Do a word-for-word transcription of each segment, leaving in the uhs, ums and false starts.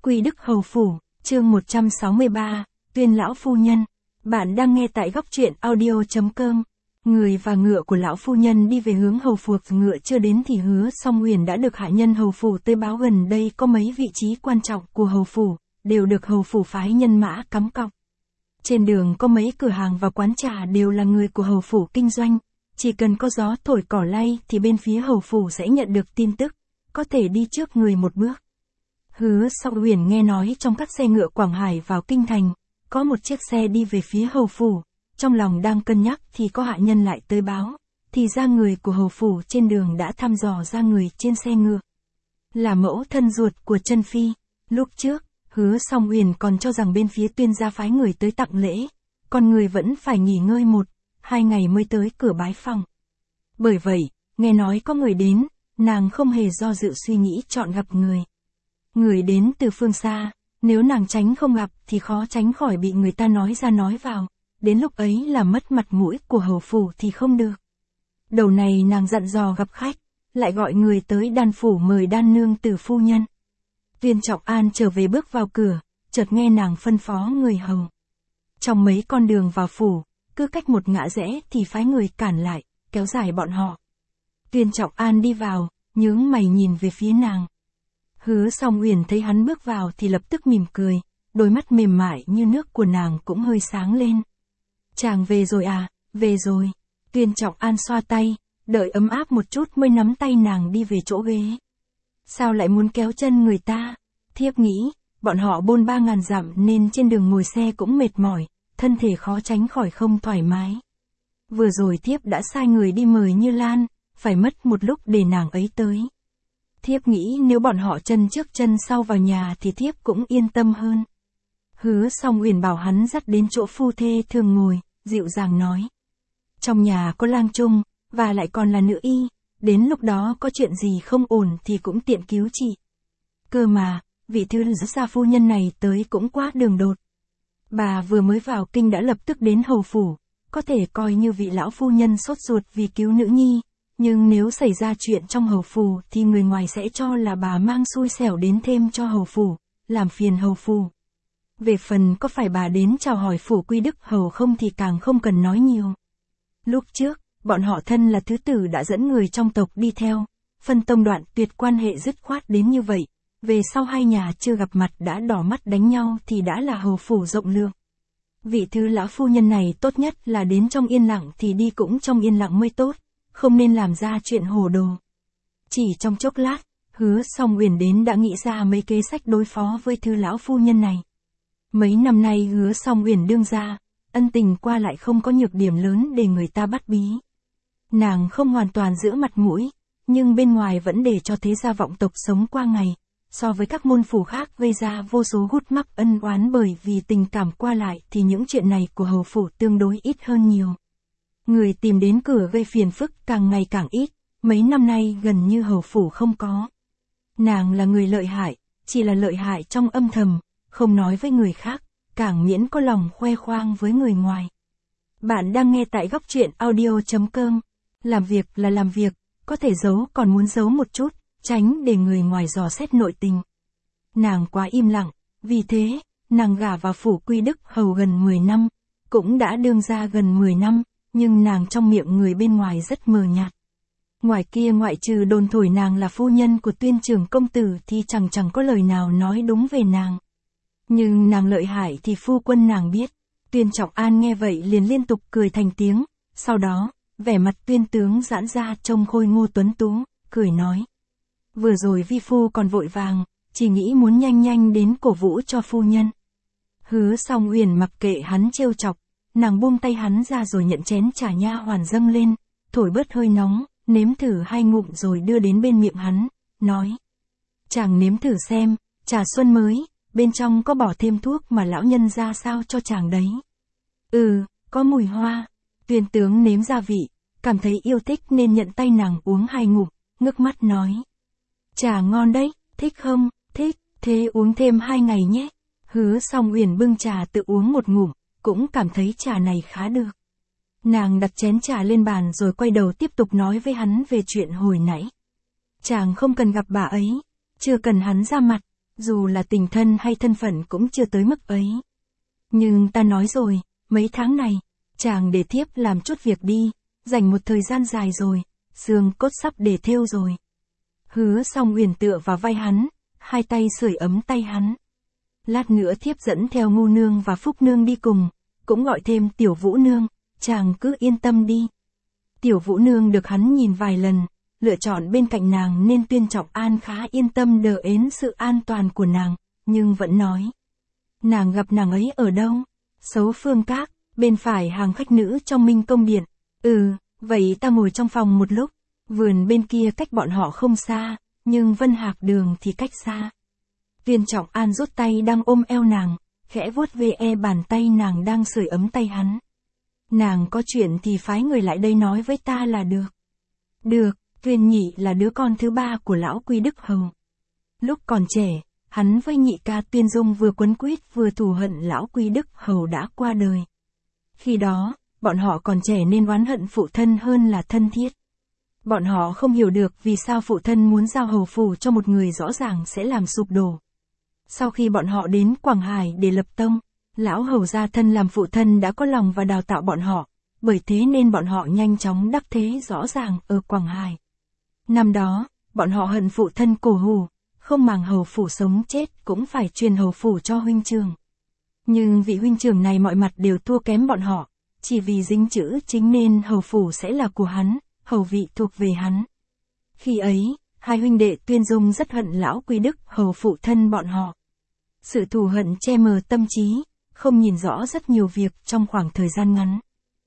Quy Đức Hầu Phủ, chương một trăm sáu mươi ba, Tuyên Lão Phu Nhân. Bạn đang nghe tại góc truyện audio.com. Người và ngựa của lão phu nhân đi về hướng hầu phủ, ngựa chưa đến thì Hứa Song Huyền đã được hạ nhân hầu phủ tới báo gần đây có mấy vị trí quan trọng của hầu phủ, đều được hầu phủ phái nhân mã cắm cọc. Trên đường có mấy cửa hàng và quán trà đều là người của hầu phủ kinh doanh, chỉ cần có gió thổi cỏ lay thì bên phía hầu phủ sẽ nhận được tin tức, có thể đi trước người một bước. Hứa Song Huyền nghe nói trong các xe ngựa Quảng Hải vào kinh thành, có một chiếc xe đi về phía hầu phủ, trong lòng đang cân nhắc thì có hạ nhân lại tới báo, thì ra người của hầu phủ trên đường đã thăm dò ra người trên xe ngựa. Là mẫu thân ruột của Trân Phi. Lúc trước, Hứa Song Huyền còn cho rằng bên phía Tuyên gia phái người tới tặng lễ, còn người vẫn phải nghỉ ngơi một, hai ngày mới tới cửa bái phòng. Bởi vậy, nghe nói có người đến, nàng không hề do dự suy nghĩ chọn gặp người. Người đến từ phương xa, nếu nàng tránh không gặp thì khó tránh khỏi bị người ta nói ra nói vào, đến lúc ấy là mất mặt mũi của hầu phủ thì không được. Đầu này nàng dặn dò gặp khách, lại gọi người tới đan phủ mời đan nương tử phu nhân. Tuyên Trọng An trở về bước vào cửa, chợt nghe nàng phân phó người hầu. Trong mấy con đường vào phủ, cứ cách một ngã rẽ thì phái người cản lại, kéo dài bọn họ. Tuyên Trọng An đi vào, nhướng mày nhìn về phía nàng. Hứa Song Huyền thấy hắn bước vào thì lập tức mỉm cười, đôi mắt mềm mại như nước của nàng cũng hơi sáng lên. Chàng về rồi à, về rồi. Tuyên Trọng An xoa tay, đợi ấm áp một chút mới nắm tay nàng đi về chỗ ghế. Sao lại muốn kéo chân người ta? Thiếp nghĩ, bọn họ bôn ba ngàn dặm nên trên đường ngồi xe cũng mệt mỏi, thân thể khó tránh khỏi không thoải mái. Vừa rồi thiếp đã sai người đi mời Như Lan, phải mất một lúc để nàng ấy tới. Thiếp nghĩ nếu bọn họ chân trước chân sau vào nhà thì thiếp cũng yên tâm hơn. Hứa Song Huyền bảo hắn dắt đến chỗ phu thê thường ngồi, dịu dàng nói. Trong nhà có lang trung, và lại còn là nữ y, đến lúc đó có chuyện gì không ổn thì cũng tiện cứu trị. Cơ mà, vị thư gia phu nhân này tới cũng quá đường đột. Bà vừa mới vào kinh đã lập tức đến hầu phủ, có thể coi như vị lão phu nhân sốt ruột vì cứu nữ nhi. Nhưng nếu xảy ra chuyện trong hầu phủ thì người ngoài sẽ cho là bà mang xui xẻo đến thêm cho hầu phủ, làm phiền hầu phủ. Về phần có phải bà đến chào hỏi phủ Quy Đức hầu không thì càng không cần nói nhiều. Lúc trước, bọn họ thân là thứ tử đã dẫn người trong tộc đi theo, phân tông đoạn tuyệt quan hệ dứt khoát đến như vậy, về sau hai nhà chưa gặp mặt đã đỏ mắt đánh nhau thì đã là hầu phủ rộng lượng. Vị thư lão phu nhân này tốt nhất là đến trong yên lặng thì đi cũng trong yên lặng mới tốt, không nên làm ra chuyện hồ đồ. Chỉ trong chốc lát, Hứa Song Huyền đến đã nghĩ ra mấy kế sách đối phó với thư lão phu nhân này. Mấy năm nay Hứa Song Huyền đương gia, ân tình qua lại không có nhược điểm lớn để người ta bắt bí. Nàng không hoàn toàn giữ mặt mũi, nhưng bên ngoài vẫn để cho thế gia vọng tộc sống qua ngày, so với các môn phủ khác gây ra vô số gút mắc ân oán bởi vì tình cảm qua lại thì những chuyện này của hầu phủ tương đối ít hơn nhiều. Người tìm đến cửa gây phiền phức càng ngày càng ít, mấy năm nay gần như hầu phủ không có. Nàng là người lợi hại, chỉ là lợi hại trong âm thầm, không nói với người khác, càng miễn có lòng khoe khoang với người ngoài. Bạn đang nghe tại góc truyện audio.com. Làm việc là làm việc, có thể giấu còn muốn giấu một chút, tránh để người ngoài dò xét nội tình. Nàng quá im lặng, vì thế, nàng gả vào phủ Quy Đức hầu gần mười năm, cũng đã đương gia gần mười năm. Nhưng nàng trong miệng người bên ngoài rất mờ nhạt. Ngoài kia ngoại trừ đồn thổi nàng là phu nhân của Tuyên trưởng công tử thì chẳng chẳng có lời nào nói đúng về nàng. Nhưng nàng lợi hại thì phu quân nàng biết. Tuyên Trọng An nghe vậy liền liên tục cười thành tiếng, sau đó, vẻ mặt Tuyên tướng giãn ra trông khôi ngô tuấn tú, cười nói. Vừa rồi vi phu còn vội vàng, chỉ nghĩ muốn nhanh nhanh đến cổ vũ cho phu nhân. Hứa Song Huyền mặc kệ hắn trêu chọc. Nàng buông tay hắn ra rồi nhận chén trà nha hoàn dâng lên, thổi bớt hơi nóng, nếm thử hai ngụm rồi đưa đến bên miệng hắn, nói. Chàng nếm thử xem, trà xuân mới, bên trong có bỏ thêm thuốc mà lão nhân ra sao cho chàng đấy. Ừ, có mùi hoa. Tuyên tướng nếm gia vị, cảm thấy yêu thích nên nhận tay nàng uống hai ngụm, ngước mắt nói. Trà ngon đấy, thích không? Thích, thế uống thêm hai ngày nhé. Hứa Song Huyền bưng trà tự uống một ngụm. Cũng cảm thấy trà này khá được. Nàng đặt chén trà lên bàn rồi quay đầu tiếp tục nói với hắn về chuyện hồi nãy. Chàng không cần gặp bà ấy, chưa cần hắn ra mặt, Dù là tình thân hay thân phận cũng chưa tới mức ấy. Nhưng ta nói rồi, mấy tháng này, chàng để thiếp làm chút việc đi, dành một thời gian dài rồi, xương cốt sắp để thêu rồi. Hứa xong Uyển tựa vào vai hắn, hai tay sưởi ấm tay hắn. Lát nữa thiếp dẫn theo Ngu nương và Phúc nương đi cùng, cũng gọi thêm Tiểu Vũ nương, chàng cứ yên tâm đi. Tiểu Vũ nương được hắn nhìn vài lần, lựa chọn bên cạnh nàng nên Tuyên Trọng An khá yên tâm đờ ến sự an toàn của nàng, nhưng vẫn nói. Nàng gặp nàng ấy ở đâu? Sấu Phương Các, bên phải hàng khách nữ trong Minh Công Điện. Ừ, vậy ta ngồi trong phòng một lúc, vườn bên kia cách bọn họ không xa, nhưng Vân Hạc Đường thì cách xa. Tuyên Trọng An rút tay đang ôm eo nàng, khẽ vuốt về e bàn tay nàng đang sưởi ấm tay hắn. Nàng có chuyện thì phái người lại đây nói với ta là được. Được, Tuyên Nhị là đứa con thứ ba của lão Quy Đức Hầu. Lúc còn trẻ, hắn với nhị ca Tuyên Dung vừa quấn quýt vừa thù hận lão Quy Đức Hầu đã qua đời. Khi đó, bọn họ còn trẻ nên oán hận phụ thân hơn là thân thiết. Bọn họ không hiểu được vì sao phụ thân muốn giao hầu phủ cho một người rõ ràng sẽ làm sụp đổ. Sau khi bọn họ đến Quảng Hải để lập tông, lão hầu gia thân làm phụ thân đã có lòng và đào tạo bọn họ, bởi thế nên bọn họ nhanh chóng đắc thế rõ ràng ở Quảng Hải. Năm đó, bọn họ hận phụ thân cổ hủ, không màng hầu phủ sống chết cũng phải truyền hầu phủ cho huynh trưởng. Nhưng vị huynh trưởng này mọi mặt đều thua kém bọn họ, chỉ vì dính chữ chính nên hầu phủ sẽ là của hắn, hầu vị thuộc về hắn. Khi ấy, hai huynh đệ Tuyên Dung rất hận lão Quy Đức Hầu phụ thân bọn họ. Sự thù hận che mờ tâm trí, không nhìn rõ rất nhiều việc trong khoảng thời gian ngắn.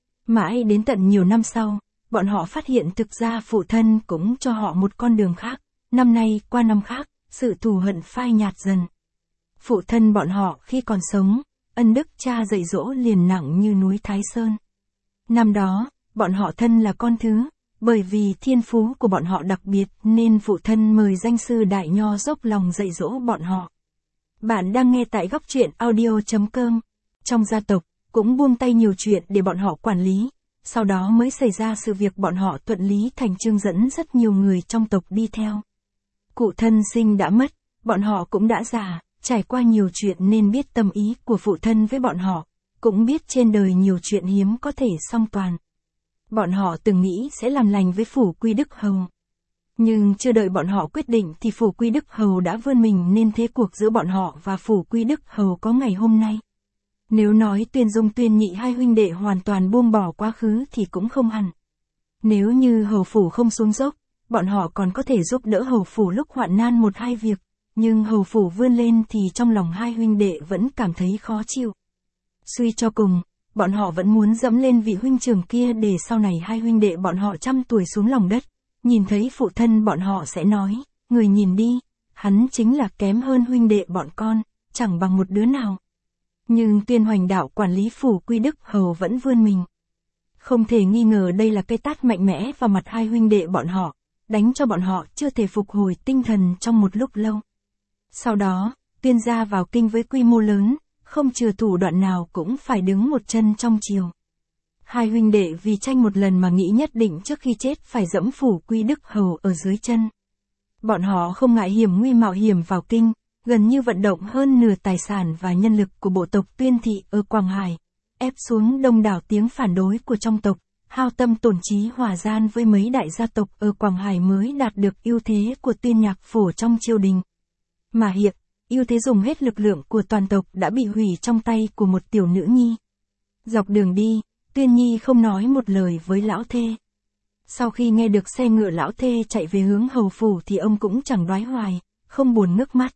Mãi đến tận nhiều năm sau, bọn họ phát hiện thực ra phụ thân cũng cho họ một con đường khác, năm nay qua năm khác, sự thù hận phai nhạt dần. Phụ thân bọn họ khi còn sống, ân đức cha dạy dỗ liền nặng như núi Thái Sơn. Năm đó, bọn họ thân là con thứ, bởi vì thiên phú của bọn họ đặc biệt nên phụ thân mời danh sư Đại Nho dốc lòng dạy dỗ bọn họ. Bạn đang nghe tại góc truyện audio chấm com. Trong gia tộc, cũng buông tay nhiều chuyện để bọn họ quản lý, sau đó mới xảy ra sự việc bọn họ thuận lý thành chương dẫn rất nhiều người trong tộc đi theo. Cụ thân sinh đã mất, bọn họ cũng đã già, trải qua nhiều chuyện nên biết tâm ý của phụ thân với bọn họ, cũng biết trên đời nhiều chuyện hiếm có thể song toàn. Bọn họ từng nghĩ sẽ làm lành với phủ Quy Đức Hầu. Nhưng chưa đợi bọn họ quyết định thì phủ Quy Đức Hầu đã vươn mình nên thế cuộc giữa bọn họ và phủ Quy Đức Hầu có ngày hôm nay. Nếu nói Tuyên Dung Tuyên Nhị hai huynh đệ hoàn toàn buông bỏ quá khứ thì cũng không hẳn. Nếu như hầu phủ không xuống dốc, bọn họ còn có thể giúp đỡ hầu phủ lúc hoạn nan một hai việc, nhưng hầu phủ vươn lên thì trong lòng hai huynh đệ vẫn cảm thấy khó chịu. Suy cho cùng, bọn họ vẫn muốn dẫm lên vị huynh trưởng kia để sau này hai huynh đệ bọn họ trăm tuổi xuống lòng đất, nhìn thấy phụ thân bọn họ sẽ nói, người nhìn đi, hắn chính là kém hơn huynh đệ bọn con, chẳng bằng một đứa nào. Nhưng Tuyên Hoành đạo quản lý phủ Quy Đức Hầu vẫn vươn mình. Không thể nghi ngờ đây là cái tát mạnh mẽ vào mặt hai huynh đệ bọn họ, đánh cho bọn họ chưa thể phục hồi tinh thần trong một lúc lâu. Sau đó, Tuyên gia vào kinh với quy mô lớn, không chừa thủ đoạn nào cũng phải đứng một chân trong triều. Hai huynh đệ vì tranh một lần mà nghĩ nhất định trước khi chết phải dẫm phủ Quy Đức Hầu ở dưới chân. Bọn họ không ngại hiểm nguy mạo hiểm vào kinh, gần như vận động hơn nửa tài sản và nhân lực của bộ tộc Tuyên thị ở Quảng Hải, ép xuống đông đảo tiếng phản đối của trong tộc, hao tâm tổn trí hòa gian với mấy đại gia tộc ở Quảng Hải mới đạt được ưu thế của Tuyên Nhạc Phổ trong triều đình. Mà hiện, ưu thế dùng hết lực lượng của toàn tộc đã bị hủy trong tay của một tiểu nữ nhi. Dọc đường đi, Tuyên Nhi không nói một lời với lão thê. Sau khi nghe được xe ngựa lão thê chạy về hướng hầu phủ thì ông cũng chẳng đoái hoài, không buồn nước mắt.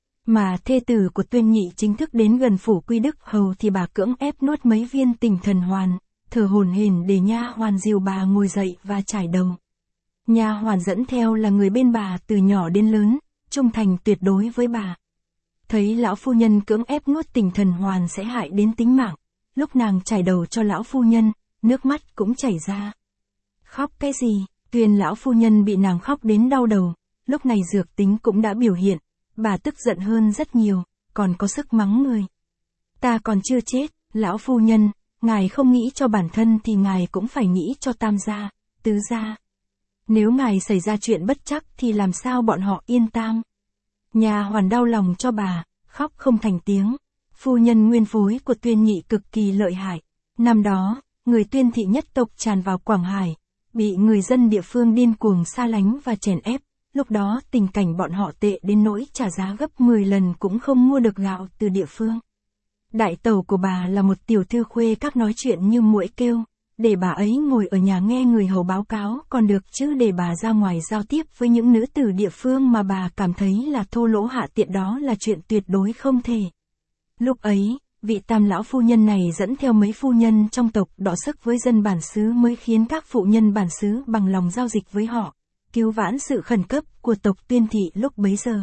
Mà thê tử của Tuyên Nhị chính thức đến gần phủ Quy Đức Hầu thì bà cưỡng ép nuốt mấy viên Tỉnh Thần Hoàn, thở hổn hển để nha hoàn dìu bà ngồi dậy và chải đầu. Nha hoàn dẫn theo là người bên bà từ nhỏ đến lớn, trung thành tuyệt đối với bà. Thấy lão phu nhân cưỡng ép nuốt Tỉnh Thần Hoàn sẽ hại đến tính mạng, lúc nàng chải đầu cho lão phu nhân, nước mắt cũng chảy ra. Khóc cái gì? Tuyên lão phu nhân bị nàng khóc đến đau đầu, lúc này dược tính cũng đã biểu hiện, bà tức giận hơn rất nhiều, còn có sức mắng người. Ta còn chưa chết, lão phu nhân, ngài không nghĩ cho bản thân thì ngài cũng phải nghĩ cho tam gia, tứ gia. Nếu ngài xảy ra chuyện bất trắc thì làm sao bọn họ yên tam? Nhà hoàn đau lòng cho bà, khóc không thành tiếng. Phu nhân nguyên phối của Tuyên Nhị cực kỳ lợi hại. Năm đó, người Tuyên thị nhất tộc tràn vào Quảng Hải, bị người dân địa phương điên cuồng xa lánh và chèn ép. Lúc đó tình cảnh bọn họ tệ đến nỗi trả giá gấp mười lần cũng không mua được gạo từ địa phương. Đại tẩu của bà là một tiểu thư khuê các nói chuyện như muỗi kêu, để bà ấy ngồi ở nhà nghe người hầu báo cáo còn được chứ để bà ra ngoài giao tiếp với những nữ tử địa phương mà bà cảm thấy là thô lỗ hạ tiện đó là chuyện tuyệt đối không thể. Lúc ấy, vị Tam lão phu nhân này dẫn theo mấy phu nhân trong tộc đọ sức với dân bản xứ mới khiến các phụ nhân bản xứ bằng lòng giao dịch với họ, cứu vãn sự khẩn cấp của tộc Tuyên thị lúc bấy giờ.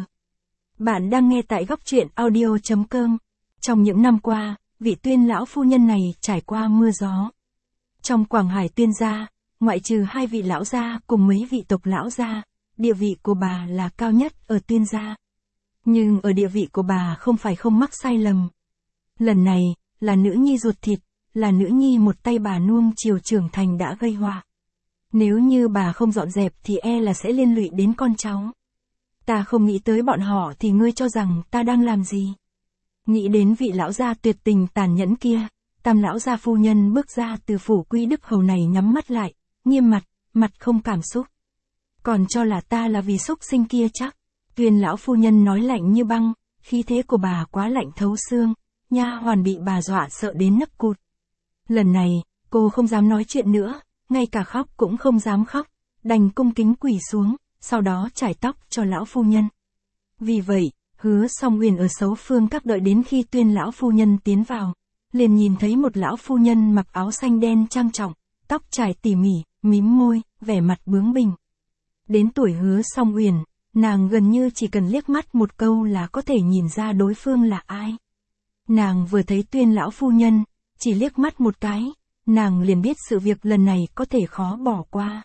Bạn đang nghe tại góc truyện audio chấm com. Trong những năm qua, vị Tuyên lão phu nhân này trải qua mưa gió. Trong Quảng Hải Tuyên gia, ngoại trừ hai vị lão gia cùng mấy vị tộc lão gia, địa vị của bà là cao nhất ở Tuyên gia. Nhưng ở địa vị của bà không phải không mắc sai lầm. Lần này, là nữ nhi ruột thịt, là nữ nhi một tay bà nuông chiều trưởng thành đã gây họa. Nếu như bà không dọn dẹp thì e là sẽ liên lụy đến con cháu. Ta không nghĩ tới bọn họ thì ngươi cho rằng ta đang làm gì? Nghĩ đến vị lão gia tuyệt tình tàn nhẫn kia, Tam lão gia phu nhân bước ra từ phủ Quy Đức hầu này nhắm mắt lại, nghiêm mặt, mặt không cảm xúc. Còn cho là ta là vì xúc sinh kia chắc. Tuyên lão phu nhân nói lạnh như băng, khí thế của bà quá lạnh thấu xương, nha hoàn bị bà dọa sợ đến nấc cụt. Lần này, cô không dám nói chuyện nữa, ngay cả khóc cũng không dám khóc, đành cung kính quỳ xuống, sau đó chải tóc cho lão phu nhân. Vì vậy, Hứa Song Uyển ở Sấu Phương các đợi đến khi Tuyên lão phu nhân tiến vào, liền nhìn thấy một lão phu nhân mặc áo xanh đen trang trọng, tóc trải tỉ mỉ, mím môi, vẻ mặt bướng bỉnh. Đến tuổi Hứa Song Uyển, nàng gần như chỉ cần liếc mắt một câu là có thể nhìn ra đối phương là ai. Nàng vừa thấy Tuyên lão phu nhân, chỉ liếc mắt một cái, nàng liền biết sự việc lần này có thể khó bỏ qua.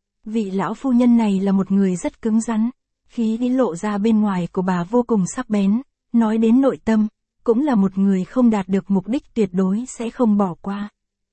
Vị lão phu nhân này là một người rất cứng rắn, khí đi lộ ra bên ngoài của bà vô cùng sắc bén, nói đến nội tâm, cũng là một người không đạt được mục đích tuyệt đối sẽ không bỏ qua.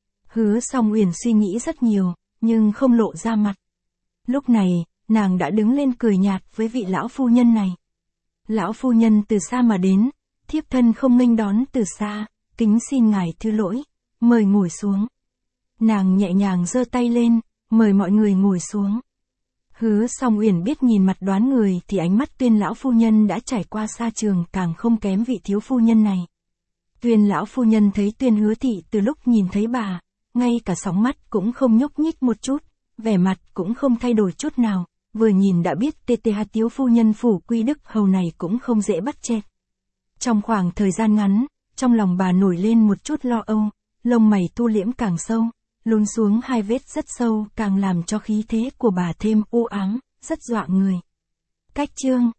Hứa Song Uyển suy nghĩ rất nhiều, nhưng không lộ ra mặt. Lúc này, nàng đã đứng lên cười nhạt với vị lão phu nhân này. Lão phu nhân từ xa mà đến, thiếp thân không nghênh đón từ xa, kính xin ngài thứ lỗi, mời ngồi xuống. Nàng nhẹ nhàng giơ tay lên, mời mọi người ngồi xuống. Hứa Song Uyển biết nhìn mặt đoán người thì ánh mắt Tuyên lão phu nhân đã trải qua xa trường càng không kém vị thiếu phu nhân này. Tuyên lão phu nhân thấy Tuyên Hứa thị từ lúc nhìn thấy bà, ngay cả sóng mắt cũng không nhúc nhích một chút, vẻ mặt cũng không thay đổi chút nào, vừa nhìn đã biết tê tê hát thiếu phu nhân phủ Quy Đức hầu này cũng không dễ bắt chẹt. Trong khoảng thời gian ngắn, trong lòng bà nổi lên một chút lo âu, lông mày thu liễm càng sâu, lún xuống hai vết rất sâu càng làm cho khí thế của bà thêm u ám, rất dọa người. Cách chương